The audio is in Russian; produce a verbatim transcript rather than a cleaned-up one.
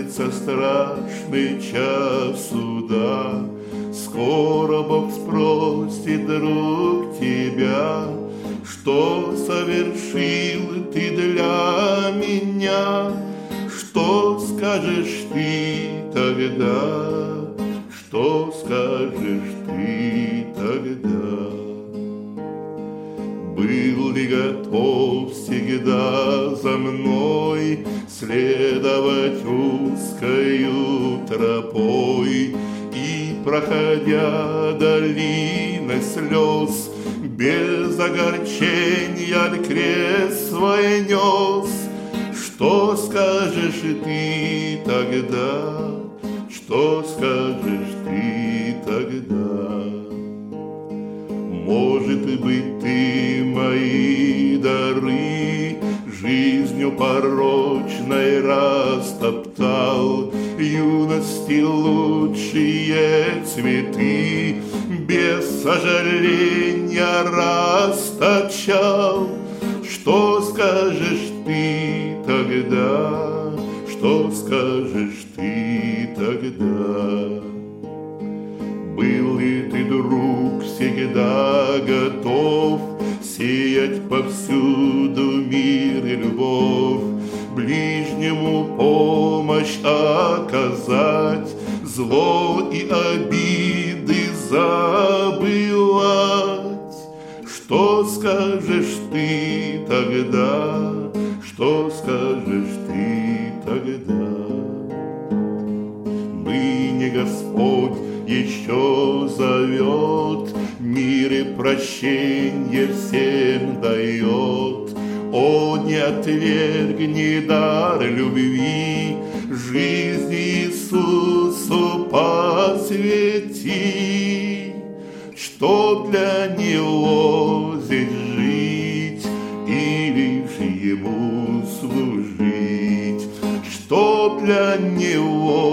Приблизится страшный час суда. Скоро Бог спросит, друг, тебя, что совершил ты для меня? Что скажешь ты тогда? Что скажешь ты тогда? Был ли готов всегда за мной следовать узкою тропой и, проходя долины слез, без огорчения крест свой нес? Что скажешь ты тогда? Что скажешь ты тогда? Может быть, ты мои дары жизнью порочной растоптал, юности лучшие цветы без сожаления расточал. Что скажешь ты тогда? Что скажешь ты тогда? Был ли ты, друг, всегда готов сеять повсюду мир и любовь, ближнему помощь оказать, зло и обиды забывать? Что скажешь ты тогда? Что скажешь ты тогда? Ныне Господь еще зовет, мир и прощенье всем дает. О, не отвергни дар любви, жизнь Иисусу посвяти, чтоб для Него здесь жить и лишь Ему служить, чтоб для Него